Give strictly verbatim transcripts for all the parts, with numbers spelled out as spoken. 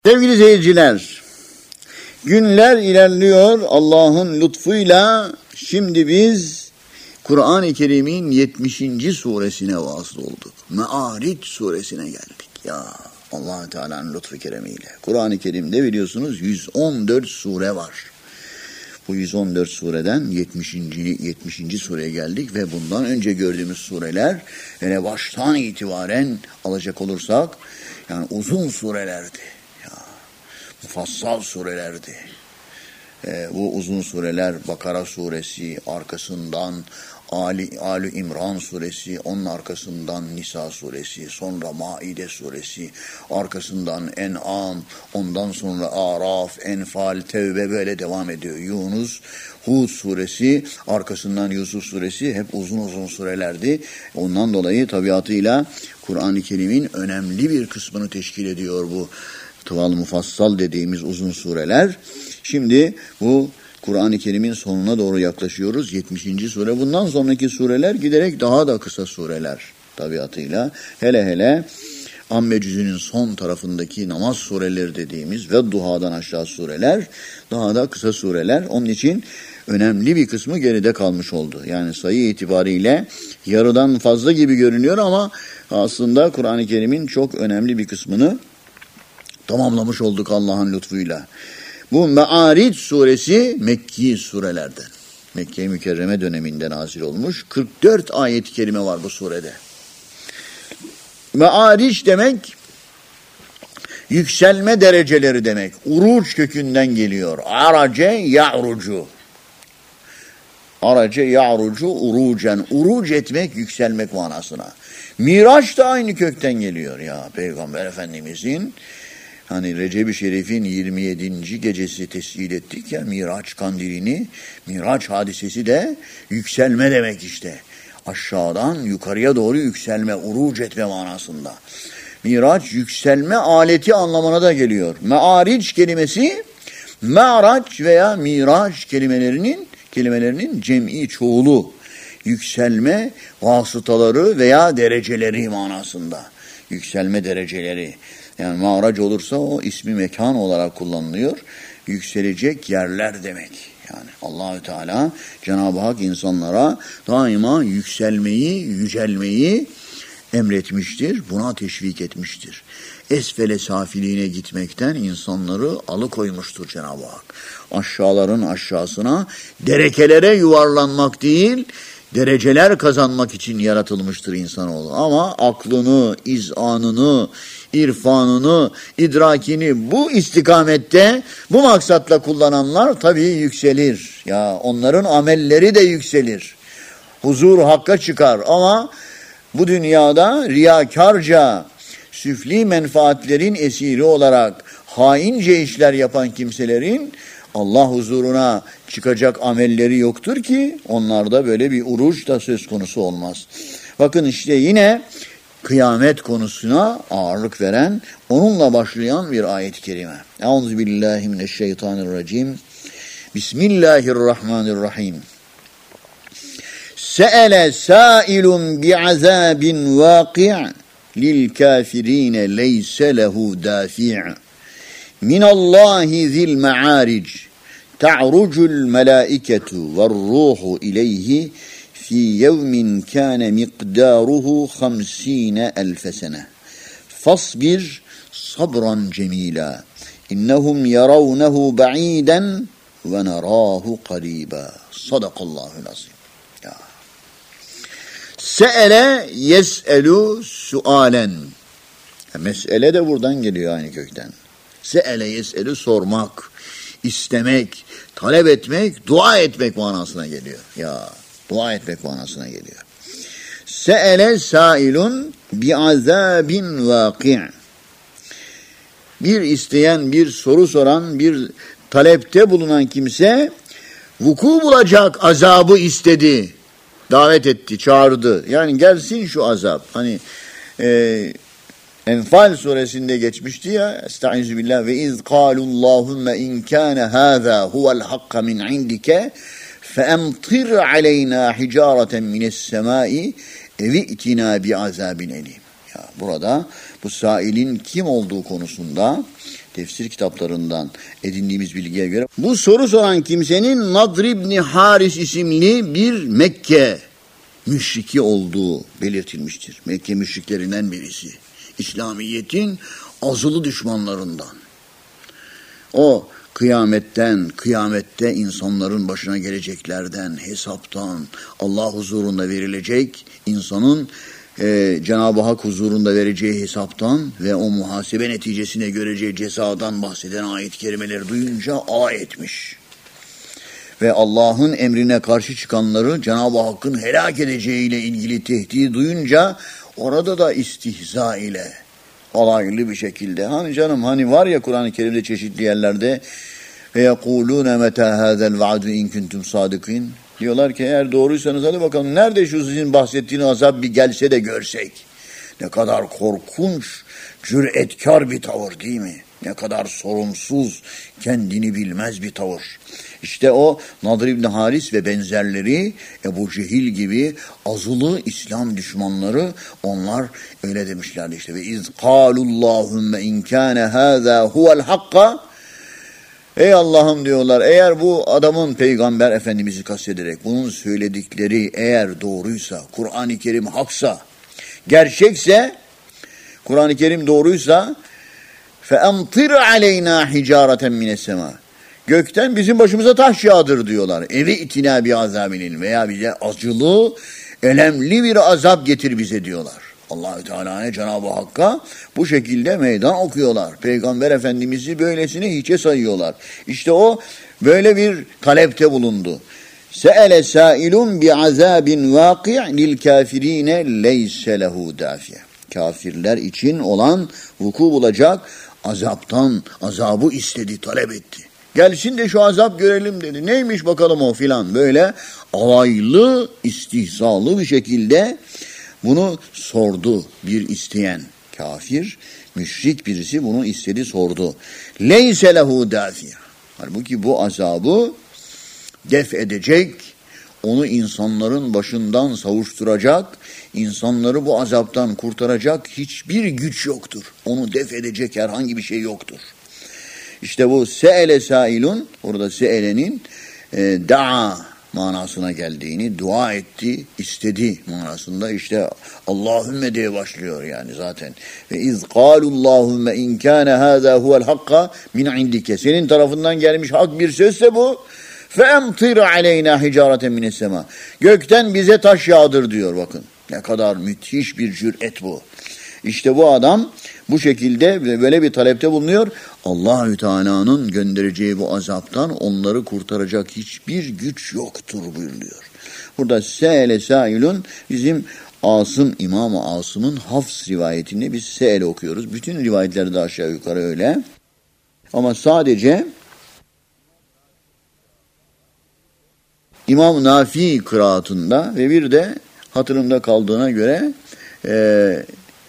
Sevgili seyirciler, günler ilerliyor Allah'ın lütfuyla. Şimdi biz Kur'an-ı Kerim'in yetmişinci suresine vasıl olduk. Me'aric suresine geldik. Ya Allah-u Teala'nın lütfu keremiyle. Kur'an-ı Kerim'de biliyorsunuz yüz on dört sure var. Bu yüz on dört sureden yetmişinci. yetmişinci sureye geldik ve bundan önce gördüğümüz sureler yani baştan itibaren alacak olursak yani uzun surelerdi. Ya, mufassal surelerdi. Ee, bu uzun sureler Bakara suresi, arkasından Ali, Ali İmran suresi, onun arkasından Nisa suresi, sonra Maide suresi, arkasından En'am, ondan sonra Araf, Enfal, Tevbe böyle devam ediyor. Yunus, Hud suresi, arkasından Yusuf suresi hep uzun uzun surelerdi. Ondan dolayı tabiatıyla Kur'an-ı Kerim'in önemli bir kısmını teşkil ediyor bu tıval mufassal dediğimiz uzun sureler. Şimdi bu Kur'an-ı Kerim'in sonuna doğru yaklaşıyoruz. yetmişinci sure. Bundan sonraki sureler giderek daha da kısa sureler tabiatıyla. Hele hele Amme cüzünün son tarafındaki namaz sureleri dediğimiz ve duhadan aşağı sureler daha da kısa sureler. Onun için önemli bir kısmı geride kalmış oldu. Yani sayı itibariyle yarıdan fazla gibi görünüyor ama aslında Kur'an-ı Kerim'in çok önemli bir kısmını tamamlamış olduk Allah'ın lütfuyla. Bu Me'aric suresi Mekki surelerden. Mekke-i Mükerreme döneminde nazil olmuş. kırk dört ayet-i kerime var bu surede. Me'aric demek yükselme dereceleri demek. Uruç kökünden geliyor. Arace ya'rucu. Arace ya'rucu urucen. Uruc etmek, yükselmek manasına. Miraç da aynı kökten geliyor ya. Peygamber Efendimizin hani Recep-i Şerif'in yirmi yedinci gecesi tescil ettik ya Miraç kandilini. Miraç hadisesi de yükselme demek işte. Aşağıdan yukarıya doğru yükselme, uruc etme manasında. Miraç yükselme aleti anlamına da geliyor. Me'aric kelimesi me'raç veya miraç kelimelerinin kelimelerinin cem'i çoğulu. Yükselme vasıtaları veya dereceleri manasında. Yükselme dereceleri. Yani mağarac olursa o ismi mekan olarak kullanılıyor. Yükselecek yerler demek. Yani Allahü Teala Cenab-ı Hak insanlara daima yükselmeyi, yücelmeyi emretmiştir. Buna teşvik etmiştir. Esfele safiliğine gitmekten insanları alıkoymuştur Cenab-ı Hak. Aşağıların aşağısına derekelere yuvarlanmak değil, dereceler kazanmak için yaratılmıştır insanoğlu. Ama aklını, izanını, irfanını, idrakini bu istikamette, bu maksatla kullananlar tabii yükselir. Ya onların amelleri de yükselir. Huzur hakka çıkar ama bu dünyada riyakarca, süfli menfaatlerin esiri olarak haince işler yapan kimselerin Allah huzuruna çıkacak amelleri yoktur ki onlarda böyle bir uruç da söz konusu olmaz. Bakın işte yine kıyamet konusuna ağırlık veren, onunla başlayan bir ayet-i kerime. Euzubillahimineşşeytanirracim. Bismillahirrahmanirrahim. Se'ele sâilun bi'azâbin vâki' lil kâfirîne leyse lehu dâfi' minallahi zil me'âric ta'rucul melâiketu ve'r-rûhu ileyhi fi yevmin kâne miqdâruhu hamsîne elfe sene. Fasbir sabran cemîlâ. İnnehum yaravnehu ba'îden ve nerâhu qarîbâ. Sadakallâhul azîm. Ya. Se'ele yes'elu sualen. Mes'ele de buradan geliyor aynı kökten. Se'ele yes'elu sormak, istemek, talep etmek, dua etmek manasına geliyor. Ya. Dua etmek manasına geliyor. Se'ele sâilun bi'azâbin vâki'. Bir isteyen, bir soru soran, bir talepte bulunan kimse vuku bulacak azabı istedi. Davet etti, çağırdı. Yani gelsin şu azap. Hani e, Enfal suresinde geçmişti ya. Estaizu billah ve iz kâlullâhumme in kâne hâzâ huvel hakka min indike فَاَمْطِرْ عَلَيْنَا حِجَارَةً مِنَ السَّمَاءِ اَوِئْتِنَا بِعَذَابٍ اَلِيمٍ. Ya burada bu sailin kim olduğu konusunda tefsir kitaplarından edindiğimiz bilgiye göre bu soru soran kimsenin Nadr ibn Haris isimli bir Mekke müşriki olduğu belirtilmiştir. Mekke müşriklerinden birisi. İslamiyet'in azılı düşmanlarından. O kıyametten, kıyamette insanların başına geleceklerden, hesaptan, Allah huzurunda verilecek, insanın e, Cenab-ı Hak huzurunda vereceği hesaptan ve o muhasebe neticesine göreceği cezadan bahseden ayet-i kerimeleri duyunca alay etmiş. Ve Allah'ın emrine karşı çıkanları Cenab-ı Hakk'ın helak edeceğiyle ilgili tehdidi duyunca orada da istihza ile alaylı bir şekilde. Hani canım hani var ya Kur'an-ı Kerim'de çeşitli yerlerde ve yekulûne metâ hâzel va'du in kuntum sâdıkîn. Diyorlar ki eğer doğruysanız hadi bakalım nerede şu sizin bahsettiğiniz azap bir gelse de görsek. Ne kadar korkunç, cüretkar bir tavır değil mi? Ne kadar sorumsuz, kendini bilmez bir tavır. İşte o Nadr ibn Haris ve benzerleri Ebu Cehil gibi azılı İslam düşmanları onlar öyle demişlerdi işte. Ve iz kâlullâhumme in kâne hâzâ huvel hakka. Ey Allah'ım diyorlar eğer bu adamın Peygamber Efendimiz'i kastederek bunun söyledikleri eğer doğruysa, Kur'an-ı Kerim haksa, gerçekse, Kur'an-ı Kerim doğruysa فَاَمْطِرْ عَلَيْنَا حِجَارَةً مِنَ السَّمَاءِ gökten bizim başımıza taş yağdır diyorlar. Evi itina bi azabinin veya bize acılı, elemli bir azap getir bize diyorlar. Allah-u Teala'ya, Cenab-ı Hakk'a bu şekilde meydan okuyorlar. Peygamber Efendimiz'i böylesine hiçe sayıyorlar. İşte o böyle bir talepte bulundu. Se'ele sâilun bi azabin vâki' lil kâfirîne leyse lehu dâfiye. Kafirler için olan vuku bulacak azaptan, azabı istedi, talep etti. Gelsin de şu azap görelim dedi. Neymiş bakalım o filan. Böyle alaylı, istihzalı bir şekilde bunu sordu bir isteyen kafir, müşrik birisi bunu istedi, sordu. Leyse lehu dafiye. Halbuki bu azabı def edecek, onu insanların başından savuşturacak, insanları bu azaptan kurtaracak hiçbir güç yoktur. Onu def edecek herhangi bir şey yoktur. İşte bu se'ele sailun, orada se'elenin e, da'a manasına geldiğini, dua etti, istedi manasında işte Allahümme diye başlıyor yani zaten. Ve iz kâlullâhumme in kâne hâzâ huvel hakka min indike. Senin tarafından gelmiş hak bir sözse bu. Fe'emtir aleyna hicâreten mine's-semâ. Gökten bize taş yağdır diyor bakın. Ne kadar müthiş bir cüret bu. İşte bu adam bu şekilde böyle bir talepte bulunuyor. Allahü Teala'nın göndereceği bu azaptan onları kurtaracak hiçbir güç yoktur buyuruyor. Burada se'ele sailun bizim Asım, İmam-ı Asım'ın Hafs rivayetinde biz se'ele okuyoruz. Bütün rivayetleri de aşağı yukarı öyle. Ama sadece İmam Nafi kıraatında ve bir de hatırımda kaldığına göre e,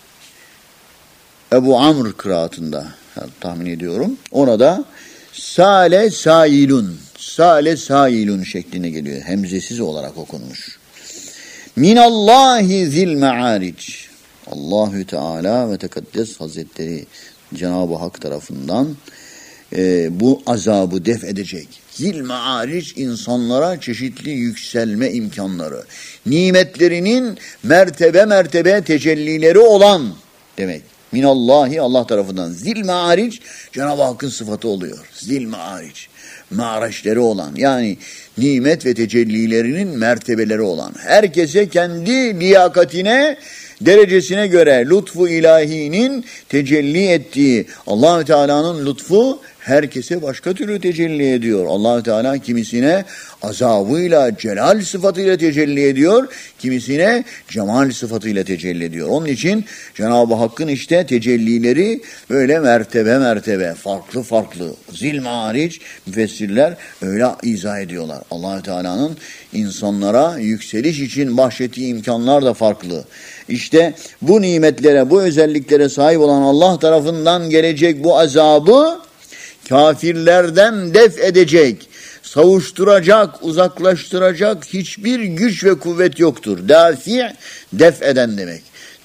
Ebu Amr kıraatında tahmin ediyorum. Ona da Sale Sailun, Sale Sailun şeklinde geliyor. Hemzesiz olarak okunmuş. Minallahi zil me'aric. Allahü Teala ve Tekaddes Hazretleri Cenab-ı Hak tarafından e, bu azabı def edecek. Zil me'aric insanlara çeşitli yükselme imkanları, nimetlerinin mertebe mertebe tecellileri olan demek. Minallahi Allah tarafından. Zil me'aric Cenab-ı Hakk'ın sıfatı oluyor. Zil me'aric. Ma'raçları olan yani nimet ve tecellilerinin mertebeleri olan. Herkese kendi liyakatine, derecesine göre lütfu ilahinin tecelli ettiği Allah-u Teala'nın lütfu herkese başka türlü tecelli ediyor. Allah-u Teala kimisine azabıyla, celal sıfatıyla tecelli ediyor, kimisine cemal sıfatıyla tecelli ediyor. Onun için Cenab-ı Hakk'ın işte tecellileri böyle mertebe mertebe, farklı farklı. Zil mariç müfessirler öyle izah ediyorlar. Allah-u Teala'nın insanlara yükseliş için bahşettiği imkanlar da farklı. İşte bu nimetlere, bu özelliklere sahip olan Allah tarafından gelecek bu azabı kafirlerden def edecek, savuşturacak, uzaklaştıracak hiçbir güç ve kuvvet yoktur. Dafi, def eden demek.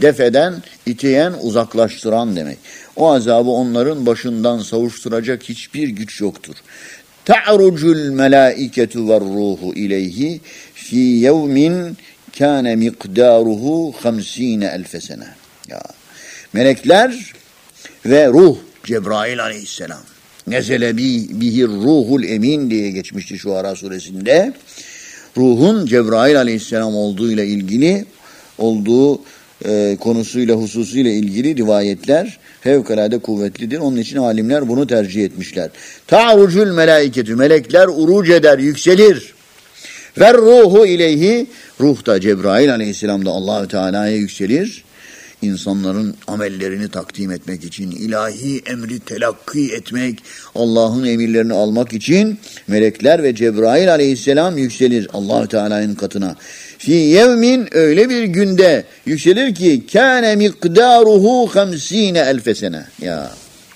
Defeden, iteyen, uzaklaştıran demek. O azabı onların başından savuşturacak hiçbir güç yoktur. Ta'rucul melâiketu ve ruhu ileyhi fi yevmin kâne miqdâruhu hamsîne elfe sene. Ya, melekler ve ruh, Cebrail aleyhisselam. Nezele bihir ruhul emin diye geçmişti Şuara suresinde. Ruhun Cebrail aleyhisselam olduğuyla ilgili, olduğu e, konusuyla, hususuyla ilgili rivayetler fevkalade kuvvetlidir. Onun için alimler bunu tercih etmişler. Ta'rucul melaiketü, melekler uruc eder, yükselir. Ver ruhu ileyhi, ruh da Cebrail aleyhisselam da Allah-u Teala'ya yükselir. İnsanların amellerini takdim etmek için, ilahi emri telakki etmek, Allah'ın emirlerini almak için melekler ve Cebrail aleyhisselam yükselir Allah-u Teala'nın katına. Fi yevmin, öyle bir günde yükselir ki kâne mikdaruhu hamsîne elfe sene. Ya.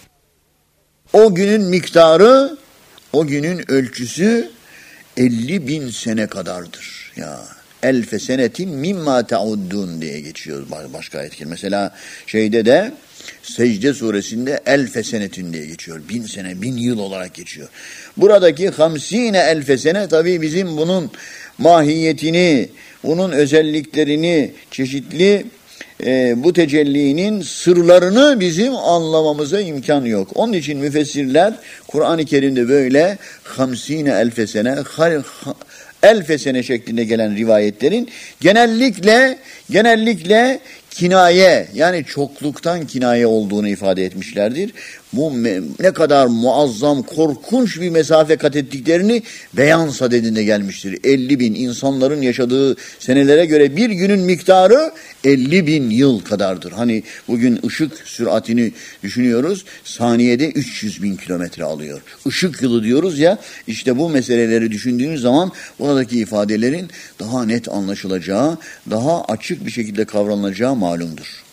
O günün miktarı, o günün ölçüsü elli bin sene kadardır. Ya. Elfe senetin mimma ta'uddun diye geçiyor başka ayet. Mesela şeyde de Secde suresinde elfe senetin diye geçiyor. Bin sene, bin yıl olarak geçiyor. Buradaki hamsine elfe sene tabii bizim bunun mahiyetini, bunun özelliklerini, çeşitli e, bu tecellinin sırlarını bizim anlamamıza imkan yok. Onun için müfessirler Kur'an-ı Kerim'de böyle hamsine elfe sene, elfe sene şeklinde gelen rivayetlerin genellikle genellikle kinaye, yani çokluktan kinaye olduğunu ifade etmişlerdir. Bu ne kadar muazzam, korkunç bir mesafe kat ettiklerini beyan sadedinde gelmiştir. elli bin insanların yaşadığı senelere göre bir günün miktarı elli bin yıl kadardır. Hani bugün ışık süratini düşünüyoruz, saniyede üç yüz bin kilometre alıyor. Işık yılı diyoruz ya, işte bu meseleleri düşündüğünüz zaman buradaki ifadelerin daha net anlaşılacağı, daha açık bir şekilde kavranılacağı malumdur.